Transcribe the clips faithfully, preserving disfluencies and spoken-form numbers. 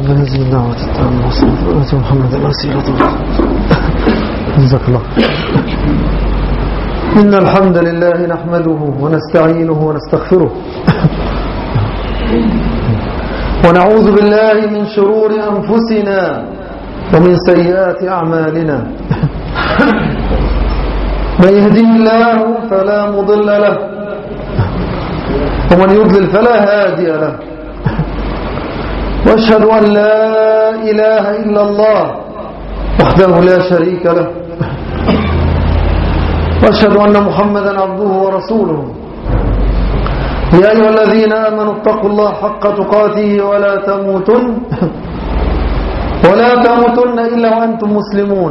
بهذه الدعوة التامة والصلاة محمد الوسيلة جزاك الله. إن الحمد لله نحمده ونستعينه ونستغفره ونعوذ بالله من شرور أنفسنا ومن سيئات أعمالنا. من يهدي الله فلا مضل له ومن يضلل فلا هادي له. وأشهد أن لا إله إلا الله وحده لا شريك له. وأشهد أن محمدا عبده ورسوله. يا أيها الذين آمنوا اتقوا الله حق تقاته ولا تموتن ولا تموتن إلا وأنتم مسلمون.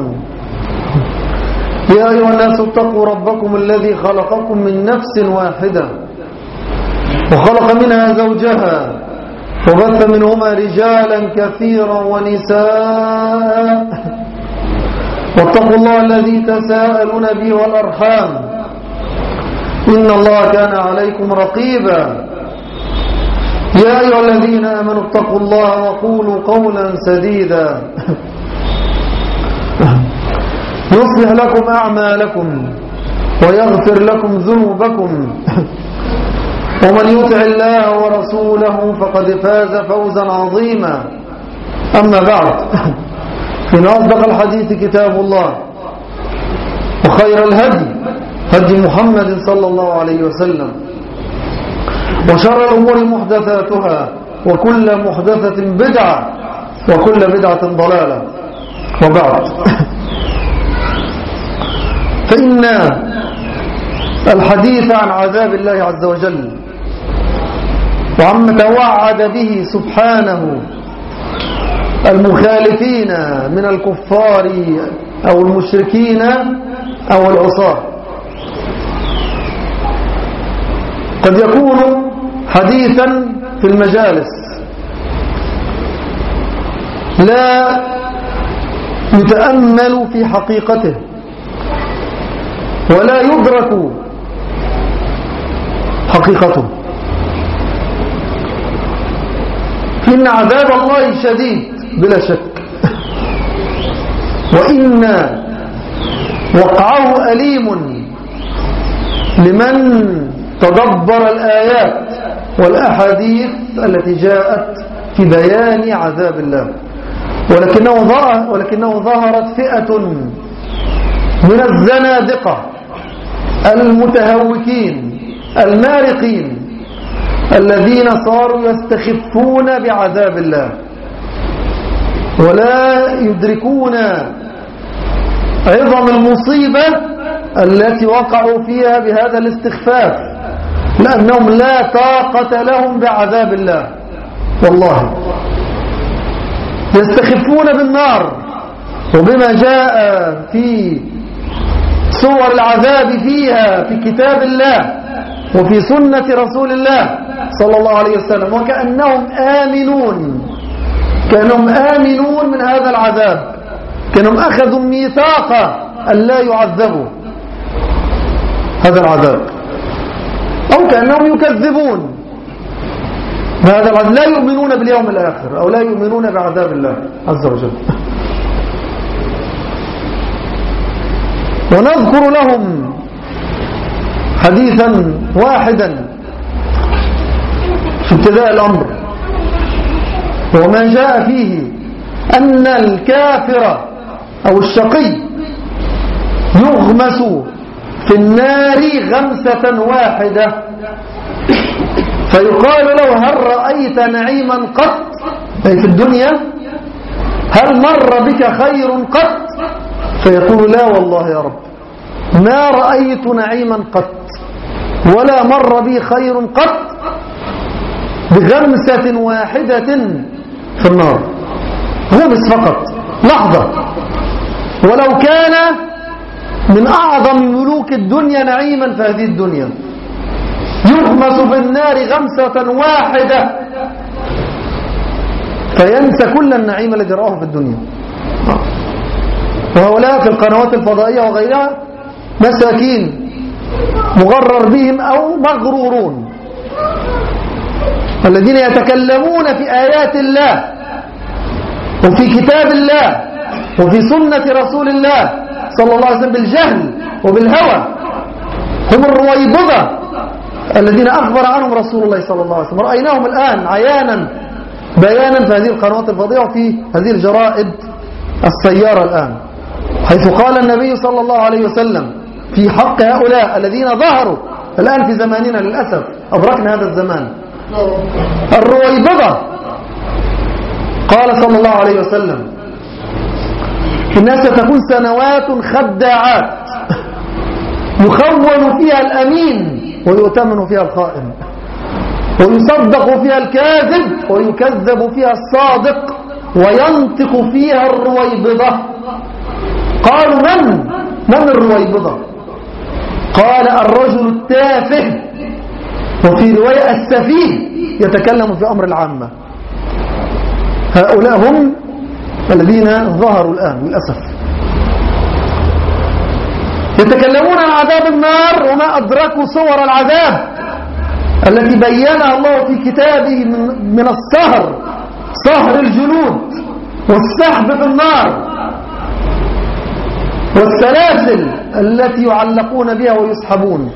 يا أيها الناس اتقوا ربكم الذي خلقكم من نفس واحدة وخلق منها زوجها وبث منهما رجالا كثيرا ونساء واتقوا الله الذي تساءلون به والأرحام إن الله كان عليكم رقيبا. يا أيها الذين آمنوا اتقوا الله وقولوا قولا سديدا يصلح لكم أعمالكم ويغفر لكم ذنوبكم ومن يطع الله ورسوله فقد فاز فوزا عظيما. أما بعد فإن أصدق الحديث كتاب الله وخير الهدي هدي محمد صلى الله عليه وسلم وشر الأمور محدثاتها وكل محدثة بدعة وكل بدعة ضلالة. وبعد فإن الحديث عن عذاب الله عز وجل وعما توعد به سبحانه المخالفين من الكفار أو المشركين أو العصاة قد يكون حديثا في المجالس لا يتأمل في حقيقته ولا يدرك حقيقته. إن عذاب الله شديد بلا شك وإن وقعه أليم لمن تدبر الآيات والأحاديث التي جاءت في بيان عذاب الله. ولكنه ظهر ولكنه ظهرت فئة من الزنادقة المتهوكين المارقين الذين صاروا يستخفون بعذاب الله ولا يدركون عظم المصيبة التي وقعوا فيها بهذا الاستخفاف، لأنهم لا طاقة لهم بعذاب الله. والله يستخفون بالنار وبما جاء في صور العذاب فيها في كتاب الله وفي سنة رسول الله صلى الله عليه وسلم، وكأنهم آمنون كأنهم آمنون من هذا العذاب، كأنهم أخذوا ميثاقا أن لا يعذبوا هذا العذاب، أو كأنهم يكذبون بهذا العذاب، لا يؤمنون باليوم الآخر أو لا يؤمنون بعذاب الله عز وجل. ونذكر لهم حديثا واحدا في ابتداء الأمر وما جاء فيه أن الكافر أو الشقي يغمس في النار غمسة واحدة فيقال له هل رأيت نعيما قط، أي في الدنيا هل مر بك خير قط؟ فيقول لا والله يا رب ما رأيت نعيما قط ولا مر بي خير قط، بغمسة واحدة في النار، غمس فقط لحظة، ولو كان من أعظم ملوك الدنيا نعيما في هذه الدنيا يغمس في النار غمسة واحدة فينسى كل النعيم الذي رآه في الدنيا. وهؤلاء في القنوات الفضائية وغيرها مساكين مغرر بهم أو مغرورون، الذين يتكلمون في آيات الله وفي كتاب الله وفي سنة رسول الله صلى الله عليه وسلم بالجهل وبالهوى. هم الرويبضة الذين أخبر عنهم رسول الله صلى الله عليه وسلم، رأيناهم الآن عيانا بيانا في هذه القنوات الفضائية وفي هذه الجرائد السيارة الآن، حيث قال النبي صلى الله عليه وسلم في حق هؤلاء الذين ظهروا الآن في زماننا للأسف أدركنا هذا الزمان، الرويبضة. قال صلى الله عليه وسلم إنها ستكون سنوات خداعات يخون فيها الأمين ويؤتمن فيها الخائن، ويصدق فيها الكاذب ويكذب فيها الصادق، وينطق فيها الرويبضة. قالوا من؟ من الرويبضة؟ قال الرجل التافه، وفي رواية السفيه يتكلم في أمر العامة. هؤلاء هم الذين ظهروا الآن للأسف، يتكلمون عن عذاب النار وما أدركوا صور العذاب التي بينها الله في كتابه من, من الصهر، صهر الجلود والسحب في النار والسلاسل التي يعلقون بها ويسحبون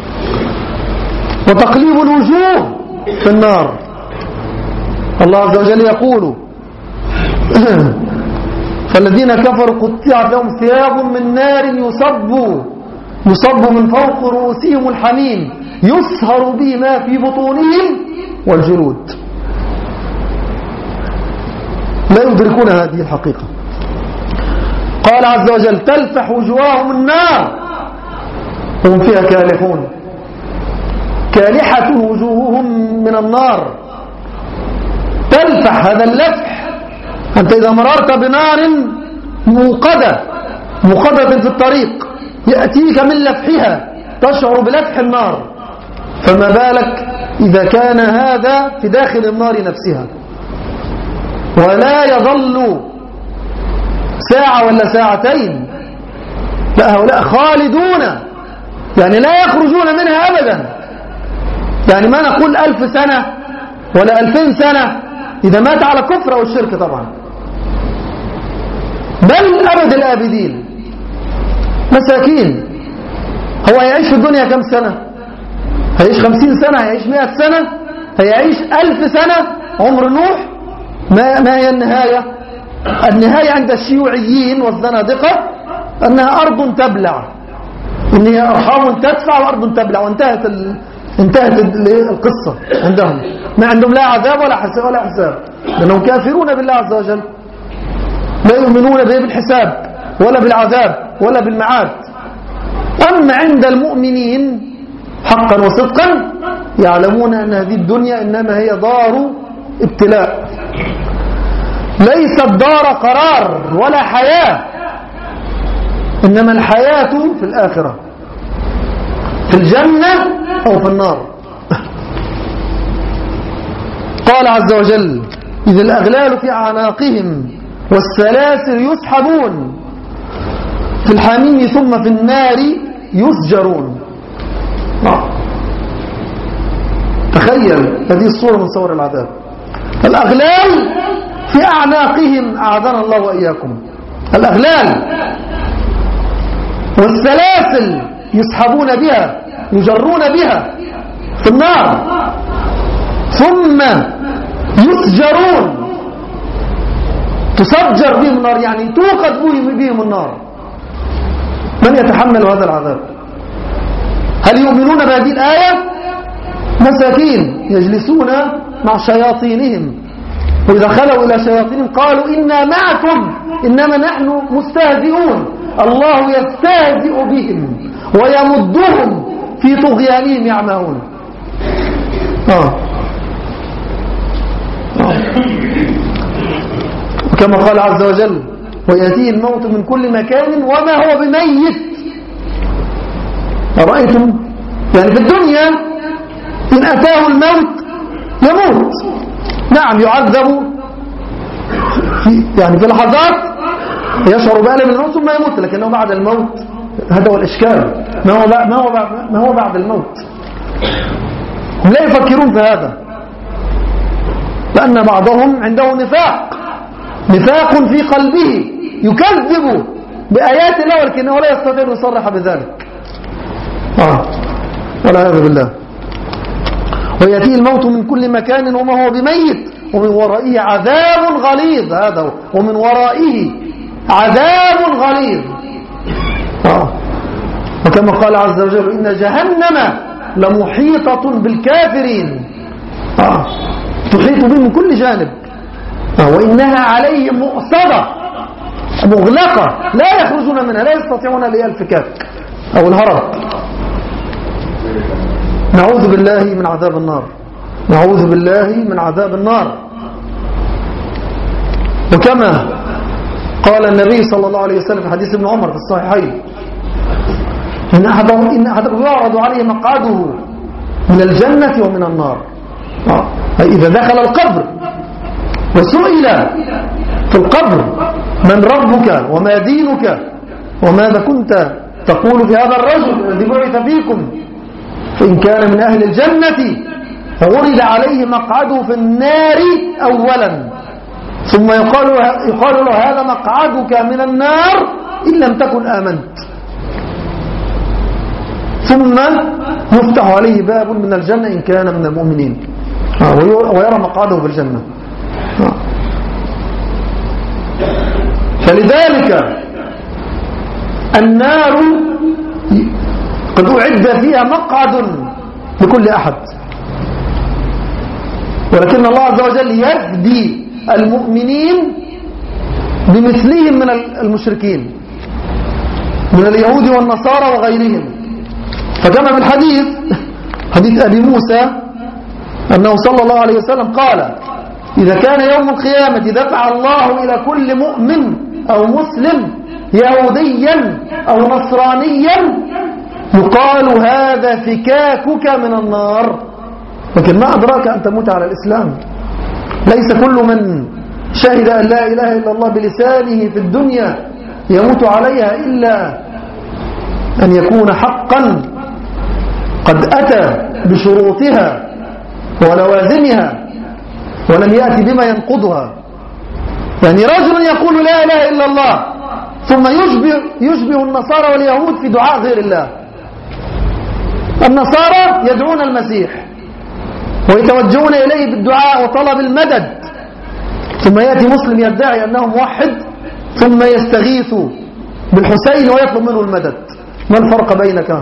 وتقليب الوجوه في النار. الله عز وجل يقول فالذين كفروا قطعت لهم ثياب من نار يصب يصب من فوق رؤوسهم الحميم يسهر به ما في بطونهم والجلود. لا يدركون هذه الحقيقة. قال عز وجل تلفح وجوههم النار وهم فيها كالحون، كالحة وجوههم من النار. تلفح، هذا اللفح، أنت إذا مررت بنار موقدة موقدة في الطريق يأتيك من لفحها تشعر بلفح النار، فما بالك إذا كان هذا في داخل النار نفسها. ولا يظل ساعة ولا ساعتين، لا، هؤلاء خالدون، يعني لا يخرجون منها أبدا. يعني ما نقول ألف سنة ولا ألفين سنة إذا مات على كفر أو الشرك طبعا، بل أبد الآبدين. مساكين، هو هيعيش في الدنيا كم سنة؟ هيعيش خمسين سنة؟ هيعيش مئة سنة؟ هيعيش ألف سنة؟ عمر نوح؟ ما, ما هي النهاية؟ النهاية عند الشيوعيين والزنادقة أنها أرض تبلع، إنها أرحام تدفع وأرض تبلع، وانتهت ال... انتهت القصة عندهم. ما عندهم لا عذاب ولا حساب ولا حساب، لأنهم كافرون بالله عز وجل، لا يؤمنون به بالحساب ولا بالعذاب ولا بالمعاد. أما عند المؤمنين حقا وصدقا يعلمون أن هذه الدنيا إنما هي دار ابتلاء، ليست دار قرار ولا حياة، إنما الحياة في الآخرة، في الجنة أو في النار. قال عز وجل إذ الأغلال في أعناقهم والسلاسل يسحبون في الحميم ثم في النار يسجرون. تخيل هذه الصورة من صور العذاب، الأغلال في أعناقهم، أعاذنا الله وإياكم، الأغلال والسلاسل يسحبون بها يجرون بها في النار ثم يسجرون، تسجر بهم النار، يعني توقد بهم النار. من يتحمل هذا العذاب؟ هل يؤمنون بهذه الآية؟ مساكين يجلسون مع شياطينهم، وإذا خلوا إلى شياطينهم قالوا إنا معكم إنما نحن مستهزئون، الله يستهزئ بهم ويمدهم في طغيانهم يعمهون. آه. آه. وكما قال عز وجل ويأتيه الموت من كل مكان وما هو بميت. أرأيتم؟ يعني في الدنيا إن أتاه الموت يموت، نعم يعذب في يعني في لحظات يشعر بألم الموت ثم يموت، لكنه بعد الموت هذا هو الإشكال، ما هو ما هو ما هو بعد الموت. هم لا يفكرون في هذا، لأن بعضهم عنده نفاق نفاق في قلبه يكذب بآيات الله ولكنه لا يستطيع أن يصرح بذلك. آه. والعياذ بالله. ويأتيه الموت من كل مكان وما هو بميت ومن ورائه عذاب غليظ. هذا هو. ومن ورائه عذاب غليظ. آه. وكما قال عز وجل إن جهنم لمحيطة بالكافرين. آه. تحيط بهم من كل جانب. آه. وإنها عليهم مؤصدة مغلقة لا يخرجون منها لا يستطيعون الفكاك أو الهرب. نعوذ بالله من عذاب النار. نعوذ بالله من عذاب النار. وكما قال النبي صلى الله عليه وسلم في حديث ابن عمر في الصحيحين إن أحدهم إن أحدهم يعرض عليه مقعده من الجنة ومن النار. إذا دخل القبر وسئل في القبر من ربك وما دينك وماذا كنت تقول في هذا الرجل الذي بعث فيكم فإن كان من أهل الجنة فعرض عليه مقعده في النار أولا ثم يقال يقال له هذا مقعدك من النار إن لم تكن آمنت ثم يفتح عليه باب من الجنة إن كان من المؤمنين ويرى مقعده في الجنة. فلذلك النار قد أعد فيها مقعد لكل أحد ولكن الله عز وجل يهدي المؤمنين بمثلهم من المشركين من اليهود والنصارى وغيرهم. فكما في الحديث حديث أبي موسى أنه صلى الله عليه وسلم قال إذا كان يوم القيامة دفع الله إلى كل مؤمن أو مسلم يهوديا أو نصرانيا يقال هذا فكاكك من النار. لكن ما أدراك أن تموت على الإسلام. ليس كل من شهد أن لا إله إلا الله بلسانه في الدنيا يموت عليها إلا أن يكون حقا قد أتى بشروطها ولوازمها ولم يأتي بما ينقضها. يعني رجل يقول لا إله إلا الله ثم يشبه, يشبه النصارى واليهود في دعاء غير الله. النصارى يدعون المسيح ويتوجهون إليه بالدعاء وطلب المدد ثم يأتي مسلم يدعي أنه موحد ثم يستغيث بالحسين ويطلب منه المدد. ما الفرق بينك؟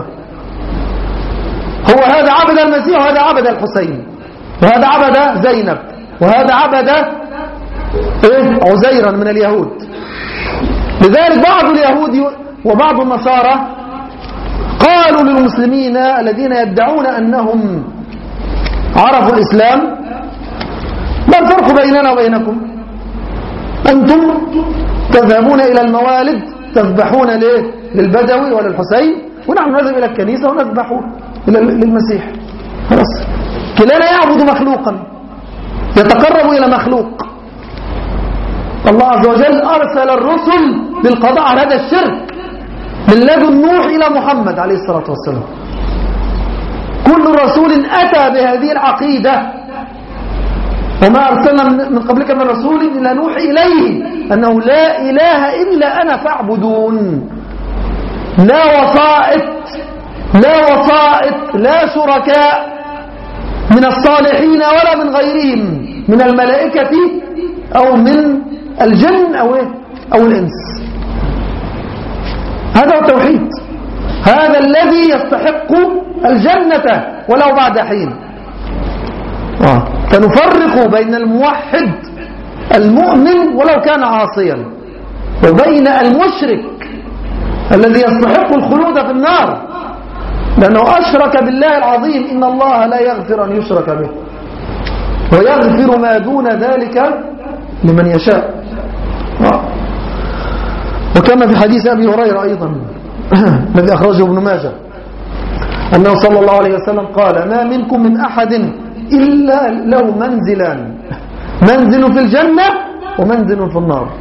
هو هذا عبد المسيح وهذا عبد الحسين وهذا عبد زينب وهذا عبد إيه؟ عزيرا من اليهود. لذلك بعض اليهود وبعض النصارى قالوا للمسلمين الذين يدعون أنهم عرفوا الإسلام ما الفرق بيننا وبينكم؟ أنتم تذهبون إلى الموالد تذبحون للبدوي وللحسين ونحن نذهب إلى الكنيسة ونذبح للمسيح. خلاص كلانا يعبد مخلوقا يتقرب إلى مخلوق. الله عز وجل أرسل الرسل للقضاء على هذا الشرك من لدن نوح إلى محمد عليه الصلاة والسلام. كل رسول أتى بهذه العقيدة وما أرسلنا من قبلك من رسول إلا نوحي إليه أنه لا إله إلا أنا فاعبدون. لا وسائط لا وسائط لا شركاء من الصالحين ولا من غيرهم من الملائكة أو من الجن أو, أو الإنس. هذا هو التوحيد. هذا الذي يستحق الجنة ولو بعد حين. آه. فنفرق بين الموحد المؤمن ولو كان عاصيا وبين المشرك الذي يستحق الخلود في النار لأنه أشرك بالله العظيم. إن الله لا يغفر أن يشرك به ويغفر ما دون ذلك لمن يشاء. آه. وكما في حديث أبي هريرة أيضا الذي أخرجه ابن ماجه أنه صلى الله عليه وسلم قال ما منكم من أحد إلا له منزلان منزل في الجنة ومنزل في النار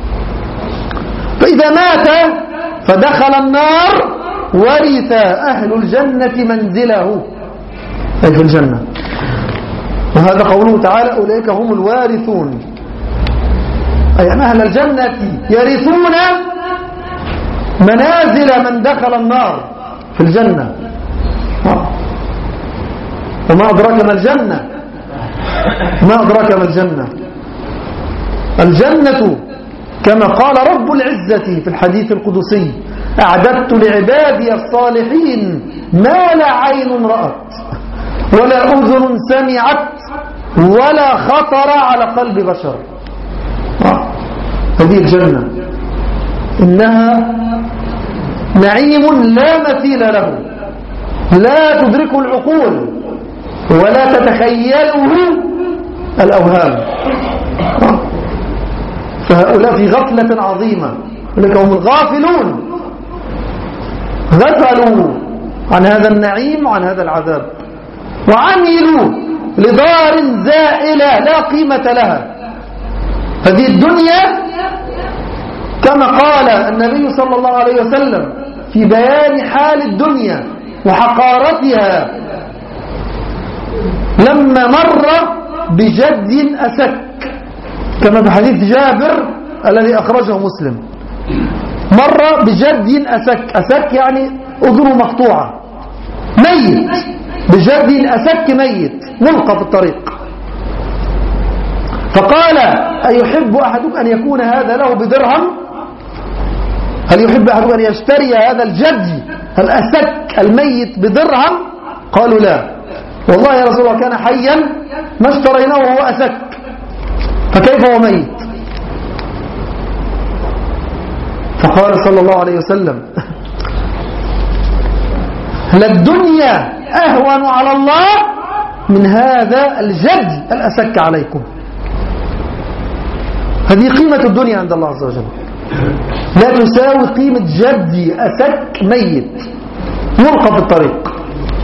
فإذا مات فدخل النار ورث أهل الجنة منزله أي في الجنة. وهذا قوله تعالى أولئك هم الوارثون. أي أن أهل الجنة يرثون منازل من دخل النار في الجنة. وما أدراك ما الجنة، ما أدراك ما الجنة. الجنة كما قال رب العزة في الحديث القدسي: أعددت لعبادي الصالحين ما لا عين رأت ولا أذن سمعت ولا خطر على قلب بشر. هذه الجنة إنها نعيم لا مثيل له، لا تدركه العقول ولا تتخيله الأوهام. فهؤلاء في غفلة عظيمة، لك هم الغافلون، غفلوا عن هذا النعيم وعن هذا العذاب، وعملوا لدار زائلة لا قيمة لها. هذه الدنيا كما قال النبي صلى الله عليه وسلم في بيان حال الدنيا وحقارتها لما مر بجد أسك، كما في حديث جابر الذي أخرجه مسلم، مر بجد أسك. أسك يعني أذنه مقطوعة، ميت، بجد أسك ميت ملقى في الطريق. فقال: أيحب أحدكم أن يكون هذا له بدرهم؟ هل يحب أحدكم أن يشتري هذا الجد الأسك الميت بدرهم؟ قالوا: لا والله يا رسول الله كان حيا ما اشتريناه وهو أسك، فكيف هو ميت؟ فقال صلى الله عليه وسلم: للدنيا أهون على الله من هذا الجد الأسك عليكم. هذه قيمة الدنيا عند الله عز وجل، لا تساوي قيمة جد أسك ميت يلقى في الطريق.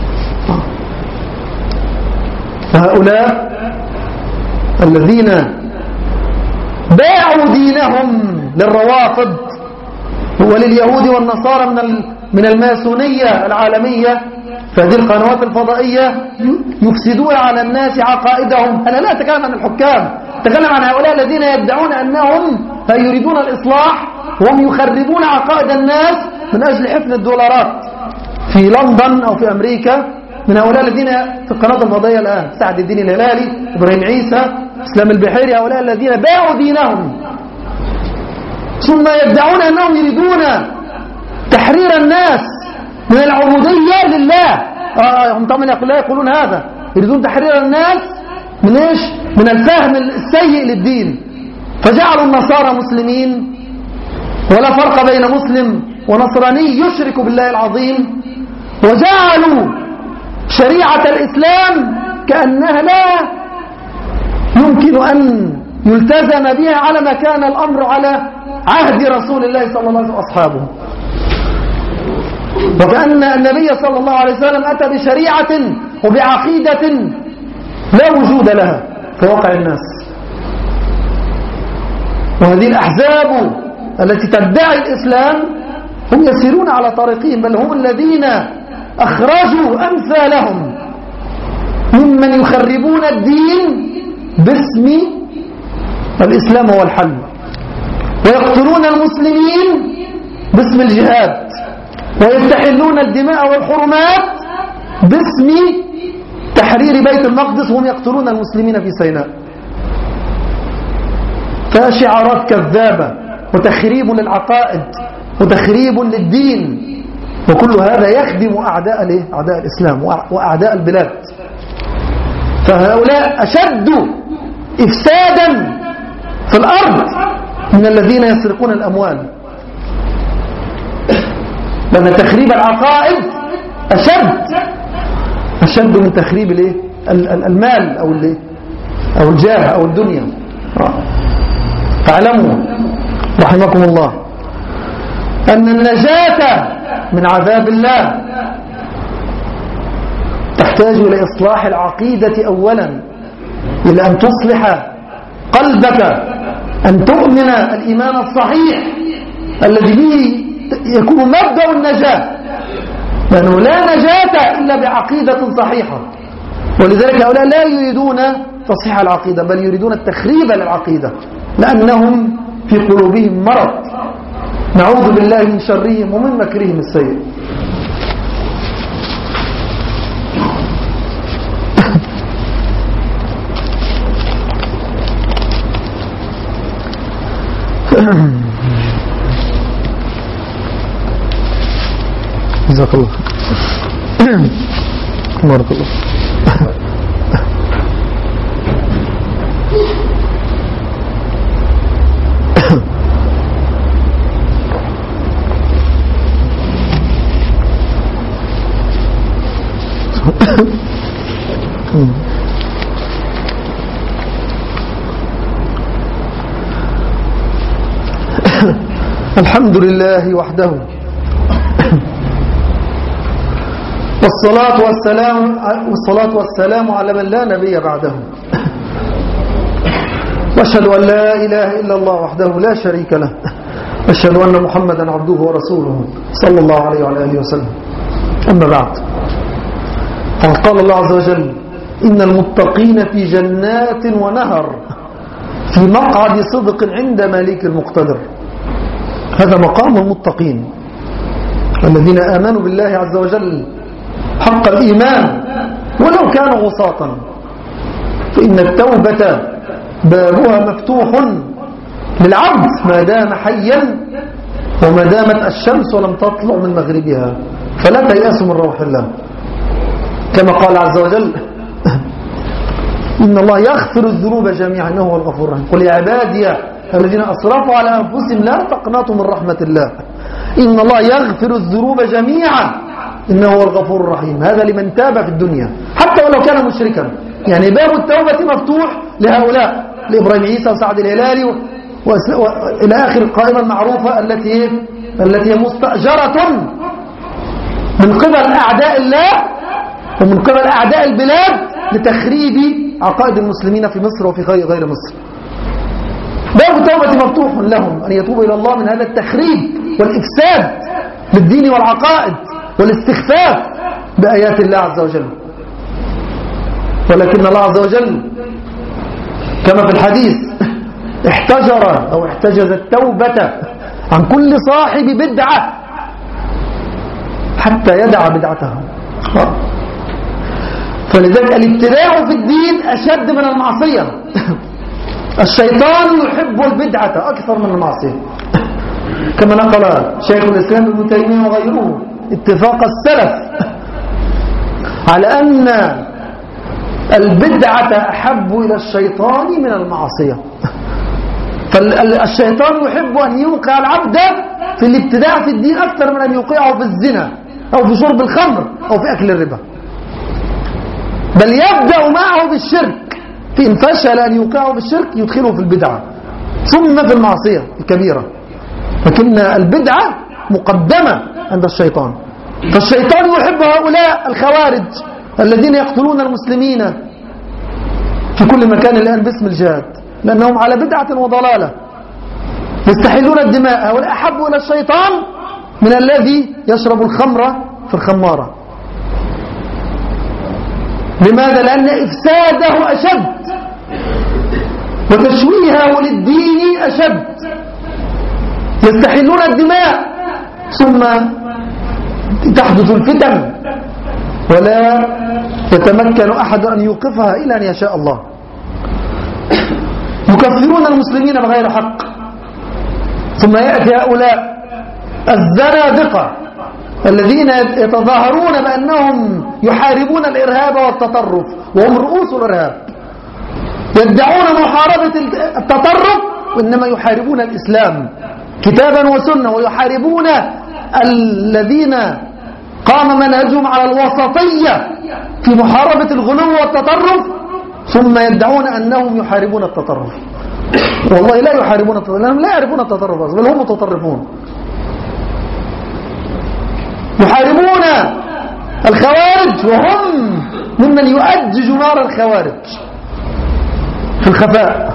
فهؤلاء الذين باعوا دينهم للروافض ولليهود والنصارى من من الماسونية العالمية في هذه القنوات الفضائية، يفسدون على الناس عقائدهم. أنا لا أتكلم عن الحكام، أتكلم عن هؤلاء الذين يدعون أنهم يريدون الإصلاح وهم يخربون عقائد الناس من أجل حفظ الدولارات في لندن أو في أمريكا. من هؤلاء الذين في القناة الفضائية الآن، سعد الدين الهلالي، إبراهيم عيسى، إسلام البحيري، هؤلاء الذين باعوا دينهم ثم يدعون أنهم يريدون تحرير الناس من العبودية لله. آه هم طبعا لا يقولون هذا، يريدون تحرير الناس من إيش؟ من الفهم السيء للدين. فجعلوا النصارى مسلمين، ولا فرق بين مسلم ونصراني يشرك بالله العظيم، وجعلوا شريعة الإسلام كأنها لا يمكن أن يلتزم بها على ما كان الأمر على عهد رسول الله صلى الله عليه وسلم وأصحابه، وكأن النبي صلى الله عليه وسلم أتى بشريعة وبعقيدة لا وجود لها في واقع الناس. وهذه الأحزاب التي تدعي الإسلام هم يسيرون على طريقهم، بل هم الذين أخرجوا أمثالهم ممن يخربون الدين باسم الإسلام هو الحل، ويقتلون المسلمين باسم الجهاد، ويستحلون الدماء والحرمات باسم تحرير بيت المقدس، وهم يقتلون المسلمين في سيناء. فشعارات كذابة وتخريب للعقائد وتخريب للدين، وكل هذا يخدم أعداء الايه؟ أعداء الإسلام وأعداء البلاد. فهؤلاء أشد إفسادا في الأرض من الذين يسرقون الأموال، لأن تخريب العقائد أشد أشد من تخريب الايه؟ المال أو الايه؟ أو الجاه أو الدنيا. فاعلموا رحمكم الله أن النجاة من عذاب الله تحتاج إلى إصلاح العقيدة أولا، إلى أن تصلح قلبك، أن تؤمن الإيمان الصحيح الذي به يكون مبدأ النجاة، لأنه لا نجاة إلا بعقيدة صحيحة. ولذلك هؤلاء لا يريدون تصحيح العقيدة، بل يريدون التخريب للعقيدة، لأنهم في قلوبهم مرض، نعوذ بالله من شرهم ومن مكرهم السيء. جزاك الله بارك الله. الحمد لله وحده، والصلاة والسلام والصلاة والسلام على من لا نبي بعده، واشهد أن لا إله إلا الله وحده لا شريك له، واشهد أن محمدا عبده ورسوله صلى الله عليه وعلى آله وسلم. أما بعد، قال الله عز وجل: إن المتقين في جنات ونهر في مقعد صدق عند مليك المقتدر. هذا مقام المتقين الذين آمنوا بالله عز وجل حق الإيمان ولو كانوا عصاة، فإن التوبة بابها مفتوح للعبد ما دام حيا وما دامت الشمس ولم تطلع من مغربها، فلا تيأسوا من روح الله، كما قال عز وجل: إن الله يغفر الذنوب جميعا إنه هو الغفور الرحيم. قل يا عبادي الذين أسرفوا على أنفسهم لا تقنطوا من رحمة الله إن الله يغفر الذنوب جميعا إنه هو الغفور الرحيم. هذا لمن تاب في الدنيا حتى ولو كان مشركا، يعني باب التوبة مفتوح لهؤلاء، لإبراهيم عيسى وسعد الهلالي وإلى آخر القائمة المعروفة التي التي هي مستأجرة من قبل أعداء الله ومن قبل أعداء البلاد لتخريب عقائد المسلمين في مصر وفي غير مصر. باب التوبة مفتوح لهم أن يتوبوا إلى الله من هذا التخريب والإفساد للدين والعقائد والاستخفاف بآيات الله عز وجل. ولكن الله عز وجل كما في الحديث احتجر أو احتجز التوبة عن كل صاحب بدعة حتى يدع بدعته. فلذلك الابتداع في الدين أشد من المعصية. الشيطان يحب البدعة أكثر من المعصية، كما نقل شيخ الإسلام ابن تيمية وغيره اتفاق السلف على أن البدعة أحب إلى الشيطان من المعصية. فالشيطان يحب أن يوقع العبد في الابتداع في الدين أكثر من أن يوقعه في الزنا أو في شرب الخمر أو في أكل الربا، بل يبدأ معه بالشرك، فإن فشل أن يوقعه بالشرك يدخله في البدعة ثم في المعصية الكبيرة. لكن البدعة مقدمة عند الشيطان. فالشيطان يحب هؤلاء الخوارج الذين يقتلون المسلمين في كل مكان الآن باسم الجهاد، لأنهم على بدعة وضلالة يستحلون الدماء. هؤلاء أحب إلى الشيطان من الذي يشرب الخمر في الخمارة. لماذا؟ لأن إفساده أشد وتشويهه للدين أشد. يستحلون الدماء ثم تحدث الفتن ولا يتمكن أحد أن يوقفها إلا أن يشاء الله. يكفرون المسلمين بغير حق، ثم يأتي هؤلاء الزنادقة الذين يتظاهرون بأنهم يحاربون الإرهاب والتطرف وهم رؤوس الإرهاب، يدعون محاربة التطرف وإنما يحاربون الإسلام كتابا وسنة، ويحاربون الذين قام منهجهم على الوسطية في محاربة الغلو والتطرف، ثم يدعون أنهم يحاربون التطرف. والله لا يحاربون التطرف، لأنهم لا يعرفون التطرف بل هم متطرفون. يحاربون الخوارج وهم ممن يؤجج نار الخوارج في الخفاء.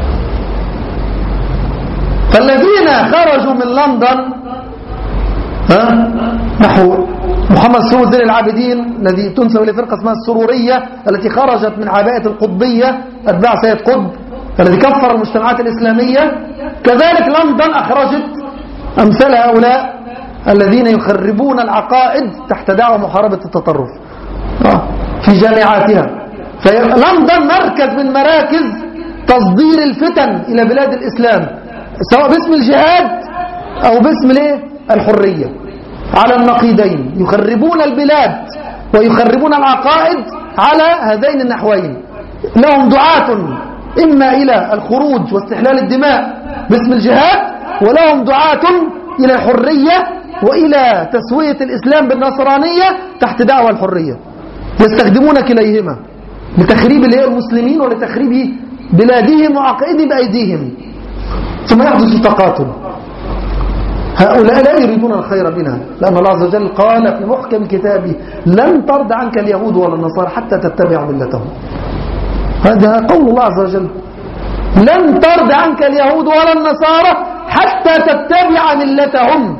فالذين خرجوا من لندن ها نحو محمد سرور زين العابدين الذي تنسب لفرقة اسمها السرورية التي خرجت من عباءة القطبية أتباع سيد قطب الذي كفر المجتمعات الإسلامية. كذلك لندن أخرجت أمثال هؤلاء الذين يخربون العقائد تحت دعوة محاربة التطرف في جامعاتها. فلندن مركز من مراكز تصدير الفتن إلى بلاد الإسلام، سواء باسم الجهاد أو باسم الايه الحرية، على النقيضين. يخربون البلاد ويخربون العقائد على هذين النحوين. لهم دعاة إما إلى الخروج واستحلال الدماء باسم الجهاد، ولهم دعاة إلى الحرية وإلى تسوية الإسلام بالنصرانية تحت دعوة الحرية. يستخدمون كليهما لتخريب المسلمين ولتخريب بلادهم وعقائدهم بأيديهم، ثم يحدث تقاتل. هؤلاء لا يريدون الخير بنا، لأن الله عز وجل قال في محكم كتابه: لن ترضى عنك اليهود ولا النصارى حتى تتبع ملتهم. هذا قول الله عز وجل: لن ترضى عنك اليهود ولا النصارى حتى تتبع ملتهم.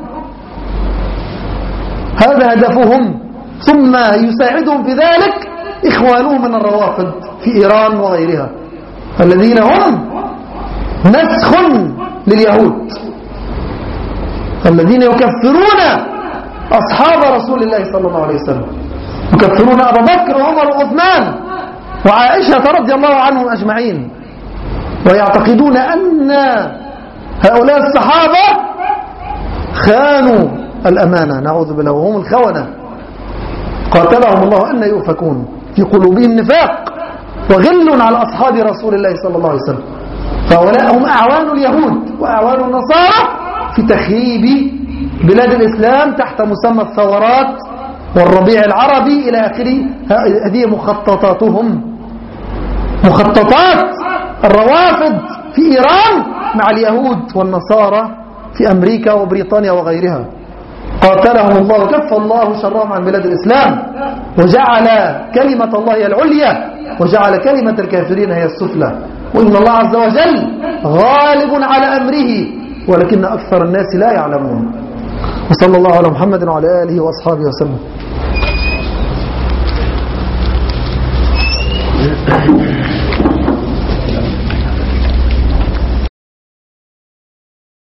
هذا هدفهم، ثم يساعدهم في ذلك إخوانهم من الروافض في إيران وغيرها، الذين هم نسخ لليهود، الذين يكفرون أصحاب رسول الله صلى الله عليه وسلم، يكفرون أبا بكر وعمر وعثمان وعائشة رضي الله عنهم أجمعين، ويعتقدون أن هؤلاء الصحابة خانوا الأمانة، نعوذ بالله، وهم الخونة قاتلهم الله أن يؤفكون، في قلوبهم نفاق وغل على أصحاب رسول الله صلى الله عليه وسلم. فهؤلاء هم أعوان اليهود وأعوان النصارى في تخريب بلاد الإسلام تحت مسمى الثورات والربيع العربي إلى آخره. هذه مخططاتهم، مخططات الروافض في إيران مع اليهود والنصارى في أمريكا وبريطانيا وغيرها. قاتلهم الله وكف الله شرهم عن بلاد الإسلام، وجعل كلمة الله هي العليا وجعل كلمة الكافرين هي السفلى، وإن الله عز وجل غالب على أمره ولكن أكثر الناس لا يعلمون. وصلى الله على محمد وعلى آله وأصحابه وسلم.